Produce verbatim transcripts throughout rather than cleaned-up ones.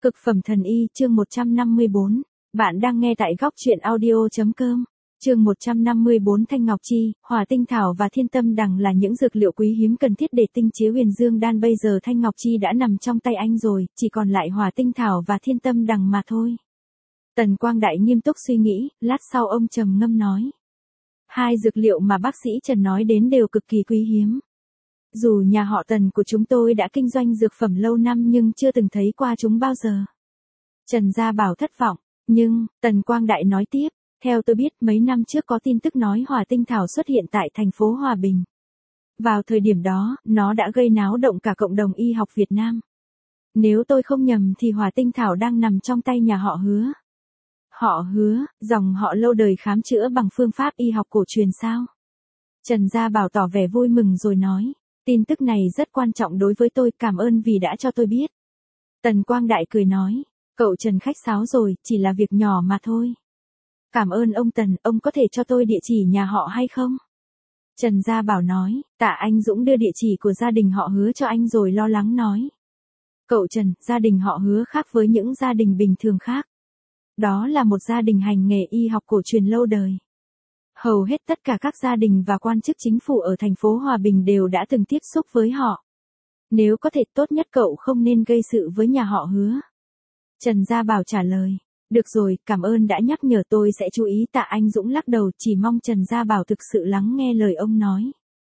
Cực phẩm thần y, chương một trăm năm mươi bốn. Bạn đang nghe tại góc truyện audio.com. Chương một trăm năm mươi bốn. Thanh ngọc chi, hỏa tinh thảo và thiên tâm đằng là những dược liệu quý hiếm cần thiết để tinh chế huyền dương đan. Bây giờ thanh ngọc chi đã nằm trong tay anh rồi, chỉ còn lại hỏa tinh thảo và thiên tâm đằng mà thôi. Tần Quang Đại nghiêm túc suy nghĩ, lát sau ông trầm ngâm nói. Hai dược liệu mà bác sĩ Trần nói đến đều cực kỳ quý hiếm. Dù nhà họ Tần của chúng tôi đã kinh doanh dược phẩm lâu năm nhưng chưa từng thấy qua chúng bao giờ. Trần Gia Bảo thất vọng, nhưng, Tần Quang Đại nói tiếp, theo tôi biết mấy năm trước có tin tức nói hỏa tinh thảo xuất hiện tại thành phố Hòa Bình. Vào thời điểm đó, nó đã gây náo động cả cộng đồng y học Việt Nam. Nếu tôi không nhầm thì hỏa tinh thảo đang nằm trong tay nhà họ Hứa. Họ Hứa, dòng họ lâu đời khám chữa bằng phương pháp y học cổ truyền sao? Trần Gia Bảo tỏ vẻ vui mừng rồi nói. Tin tức này rất quan trọng đối với tôi, cảm ơn vì đã cho tôi biết. Tần Quang Đại cười nói, cậu Trần khách sáo rồi, chỉ là việc nhỏ mà thôi. Cảm ơn ông Tần, ông có thể cho tôi địa chỉ nhà họ hay không? Trần Gia Bảo nói, Tạ Anh Dũng đưa địa chỉ của gia đình họ Hứa cho anh rồi lo lắng nói. Cậu Trần, gia đình họ Hứa khác với những gia đình bình thường khác. Đó là một gia đình hành nghề y học cổ truyền lâu đời. Hầu hết tất cả các gia đình và quan chức chính phủ ở thành phố Hòa Bình đều đã từng tiếp xúc với họ. Nếu có thể tốt nhất cậu không nên gây sự với nhà họ Hứa. Trần Gia Bảo trả lời. Được rồi, cảm ơn đã nhắc nhở, tôi sẽ chú ý. Tạ Anh Dũng lắc đầu, chỉ mong Trần Gia Bảo thực sự lắng nghe lời ông nói.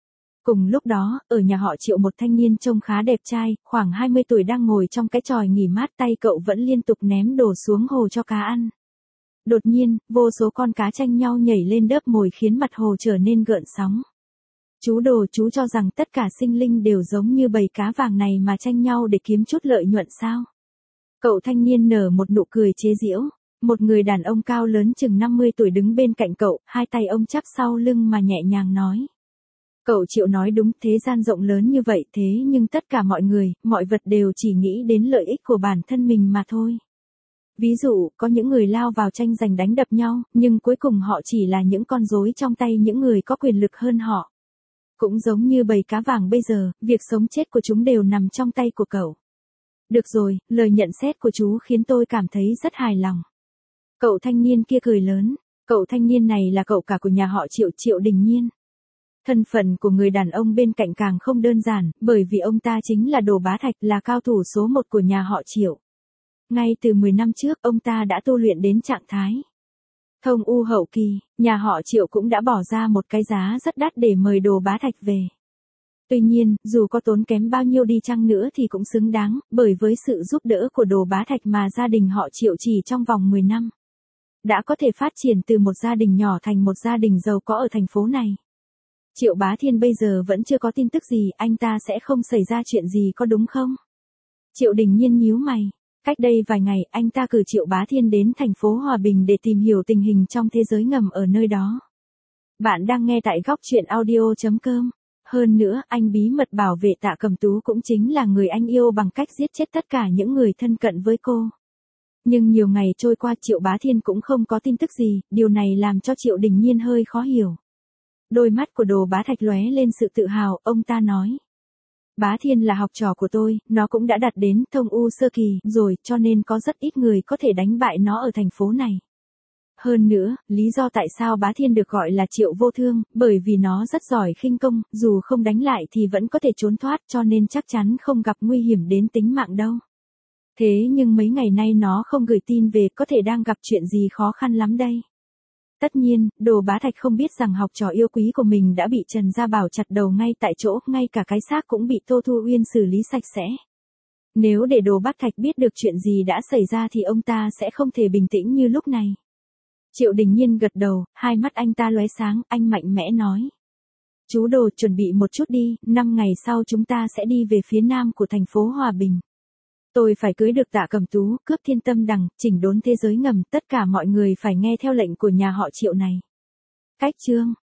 Cùng lúc đó, ở nhà họ Triệu một thanh niên trông khá đẹp trai, khoảng hai mươi tuổi đang ngồi trong cái chòi nghỉ mát, tay cậu vẫn liên tục ném đồ xuống hồ cho cá ăn. Đột nhiên, vô số con cá tranh nhau nhảy lên đớp mồi khiến mặt hồ trở nên gợn sóng. Chú Đồ, chú cho rằng tất cả sinh linh đều giống như bầy cá vàng này mà tranh nhau để kiếm chút lợi nhuận sao? Cậu thanh niên nở một nụ cười chế giễu. Một người đàn ông cao lớn chừng năm mươi tuổi đứng bên cạnh cậu, hai tay ông chắp sau lưng mà nhẹ nhàng nói. Cậu Triệu nói đúng, thế gian rộng lớn như vậy thế nhưng tất cả mọi người, mọi vật đều chỉ nghĩ đến lợi ích của bản thân mình mà thôi. Ví dụ, có những người lao vào tranh giành đánh đập nhau, nhưng cuối cùng họ chỉ là những con rối trong tay những người có quyền lực hơn họ. Cũng giống như bầy cá vàng bây giờ, việc sống chết của chúng đều nằm trong tay của cậu. Được rồi, lời nhận xét của chú khiến tôi cảm thấy rất hài lòng. Cậu thanh niên kia cười lớn, cậu thanh niên này là cậu cả của nhà họ Triệu, Triệu Đình Nhiên. Thân phận của người đàn ông bên cạnh càng không đơn giản, bởi vì ông ta chính là Đồ Bá Thạch, là cao thủ số một của nhà họ Triệu. Ngay từ mười năm trước, ông ta đã tu luyện đến trạng thái thông u hậu kỳ, nhà họ Triệu cũng đã bỏ ra một cái giá rất đắt để mời Đồ Bá Thạch về. Tuy nhiên, dù có tốn kém bao nhiêu đi chăng nữa thì cũng xứng đáng, bởi với sự giúp đỡ của Đồ Bá Thạch mà gia đình họ Triệu chỉ trong vòng mười năm đã có thể phát triển từ một gia đình nhỏ thành một gia đình giàu có ở thành phố này. Triệu Bá Thiên bây giờ vẫn chưa có tin tức gì, anh ta sẽ không xảy ra chuyện gì có đúng không? Triệu Đình Nhiên nhíu mày. Cách đây vài ngày, anh ta cử Triệu Bá Thiên đến thành phố Hòa Bình để tìm hiểu tình hình trong thế giới ngầm ở nơi đó. Bạn đang nghe tại góc truyện audio.com. Hơn nữa, anh bí mật bảo vệ Tạ Cẩm Tú cũng chính là người anh yêu bằng cách giết chết tất cả những người thân cận với cô. Nhưng nhiều ngày trôi qua, Triệu Bá Thiên cũng không có tin tức gì, điều này làm cho Triệu Đình Nhiên hơi khó hiểu. Đôi mắt của Đồ Bá Thạch lóe lên sự tự hào, ông ta nói. Bá Thiên là học trò của tôi, nó cũng đã đạt đến thông u sơ kỳ rồi, cho nên có rất ít người có thể đánh bại nó ở thành phố này. Hơn nữa, lý do tại sao Bá Thiên được gọi là Triệu Vô Thương, bởi vì nó rất giỏi khinh công, dù không đánh lại thì vẫn có thể trốn thoát, cho nên chắc chắn không gặp nguy hiểm đến tính mạng đâu. Thế nhưng mấy ngày nay nó không gửi tin về, có thể đang gặp chuyện gì khó khăn lắm đây. Tất nhiên, Đồ Bá Thạch không biết rằng học trò yêu quý của mình đã bị Trần Gia Bảo chặt đầu ngay tại chỗ, ngay cả cái xác cũng bị Tô Thu Uyên xử lý sạch sẽ. Nếu để Đồ Bá Thạch biết được chuyện gì đã xảy ra thì ông ta sẽ không thể bình tĩnh như lúc này. Triệu Đình Nhiên gật đầu, hai mắt anh ta lóe sáng, anh mạnh mẽ nói. Chú Đồ, chuẩn bị một chút đi, năm ngày sau chúng ta sẽ đi về phía nam của thành phố Hòa Bình. Tôi phải cưới được Tạ Cẩm Tú, cướp thiên tâm đằng, chỉnh đốn thế giới ngầm, tất cả mọi người phải nghe theo lệnh của nhà họ Triệu này. Cách chương